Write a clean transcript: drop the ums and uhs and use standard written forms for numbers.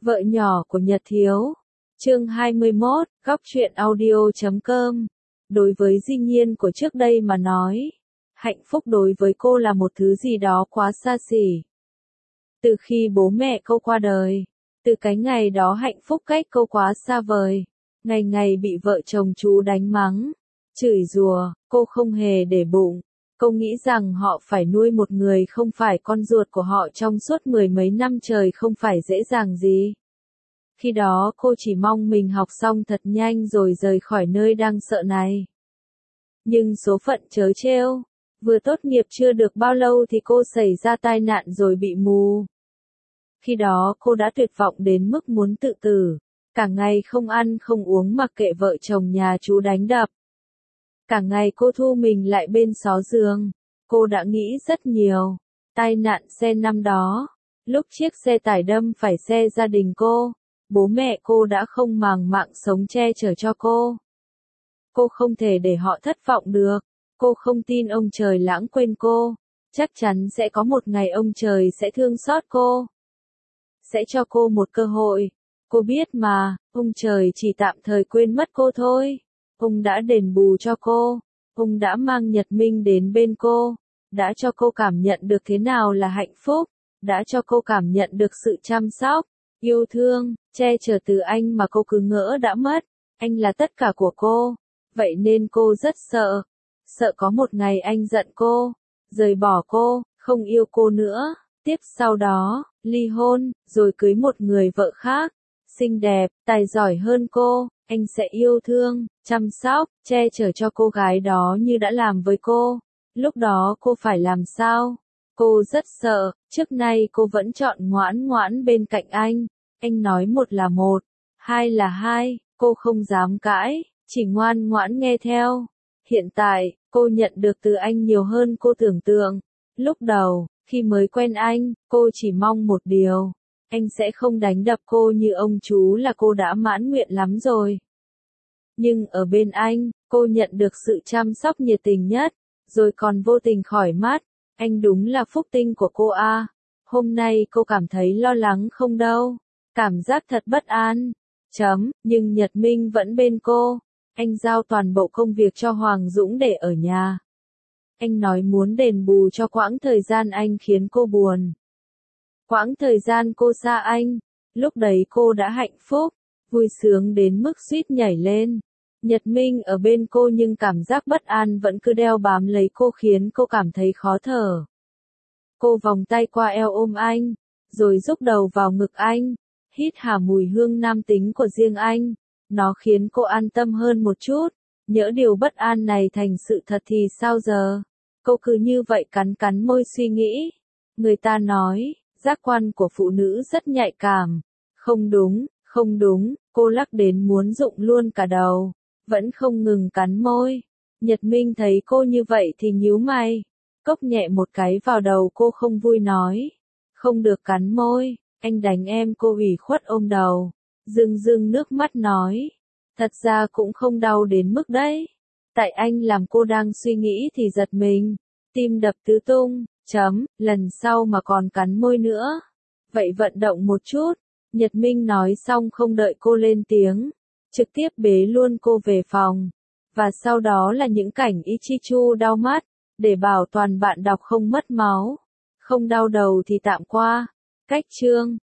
Vợ nhỏ của Nhật Thiếu. Chương 21, góc truyện audio.com. Đối với Di Nhiên của trước đây mà nói, hạnh phúc đối với cô là một thứ gì đó quá xa xỉ. Từ khi bố mẹ cô qua đời, từ cái ngày đó hạnh phúc cách cô quá xa vời. Ngày ngày bị vợ chồng chú đánh mắng, chửi rủa, cô không hề để bụng. Cô nghĩ rằng họ phải nuôi một người không phải con ruột của họ trong suốt mười mấy năm trời không phải dễ dàng gì. Khi đó cô chỉ mong mình học xong thật nhanh rồi rời khỏi nơi đang sợ này. Nhưng số phận trớ trêu, vừa tốt nghiệp chưa được bao lâu thì cô xảy ra tai nạn rồi bị mù. Khi đó cô đã tuyệt vọng đến mức muốn tự tử, cả ngày không ăn không uống mặc kệ vợ chồng nhà chú đánh đập. Cả ngày cô thu mình lại bên xó giường, cô đã nghĩ rất nhiều. Tai nạn xe năm đó, lúc chiếc xe tải đâm phải xe gia đình cô, bố mẹ cô đã không màng mạng sống che chở cho cô. Cô không thể để họ thất vọng được, cô không tin ông trời lãng quên cô, chắc chắn sẽ có một ngày ông trời sẽ thương xót cô. Sẽ cho cô một cơ hội, cô biết mà, ông trời chỉ tạm thời quên mất cô thôi. Ông đã đền bù cho cô, ông đã mang Nhật Minh đến bên cô, đã cho cô cảm nhận được thế nào là hạnh phúc, đã cho cô cảm nhận được sự chăm sóc, yêu thương, che chở từ anh mà cô cứ ngỡ đã mất. Anh là tất cả của cô, vậy nên cô rất sợ, sợ có một ngày anh giận cô, rời bỏ cô, không yêu cô nữa, tiếp sau đó, ly hôn, rồi cưới một người vợ khác, xinh đẹp, tài giỏi hơn cô. Anh sẽ yêu thương, chăm sóc, che chở cho cô gái đó như đã làm với cô. Lúc đó cô phải làm sao? Cô rất sợ, trước nay cô vẫn chọn ngoãn ngoãn bên cạnh anh. Anh nói một là một, hai là hai, cô không dám cãi, chỉ ngoan ngoãn nghe theo. Hiện tại, cô nhận được từ anh nhiều hơn cô tưởng tượng. Lúc đầu, khi mới quen anh, cô chỉ mong một điều. Anh sẽ không đánh đập cô như ông chú là cô đã mãn nguyện lắm rồi. Nhưng ở bên anh, cô nhận được sự chăm sóc nhiệt tình nhất, rồi còn vô tình khỏi mắt. Anh đúng là phúc tinh của cô à. Hôm nay cô cảm thấy lo lắng không đâu, cảm giác thật bất an. Nhưng Nhật Minh vẫn bên cô. Anh giao toàn bộ công việc cho Hoàng Dũng để ở nhà. Anh nói muốn đền bù cho quãng thời gian anh khiến cô buồn. Quãng thời gian cô xa anh, lúc đấy cô đã hạnh phúc, vui sướng đến mức suýt nhảy lên. Nhật Minh ở bên cô nhưng cảm giác bất an vẫn cứ đeo bám lấy cô khiến cô cảm thấy khó thở. Cô vòng tay qua eo ôm anh, rồi rúc đầu vào ngực anh, hít hà mùi hương nam tính của riêng anh. Nó khiến cô an tâm hơn một chút, nhỡ điều bất an này thành sự thật thì sao giờ? Cô cứ như vậy cắn cắn môi suy nghĩ. Người ta nói, giác quan của phụ nữ rất nhạy cảm. Không đúng, cô lắc đến muốn rụng luôn cả đầu, vẫn không ngừng cắn môi. Nhật Minh thấy cô như vậy thì nhíu mày, cốc nhẹ một cái vào đầu cô không vui nói. Không được cắn môi, anh đánh em. Cô ủy khuất ôm đầu, rưng nước mắt nói. Thật ra cũng không đau đến mức đấy. Tại anh làm cô đang suy nghĩ thì giật mình, tim đập tứ tung. Lần sau mà còn cắn môi nữa, vậy vận động một chút. Nhật Minh nói xong không đợi cô lên tiếng, trực tiếp bế luôn cô về phòng. Và sau đó là những cảnh Ichichu đau mắt, để bảo toàn bạn đọc không mất máu. Không đau đầu thì tạm qua. Cách chương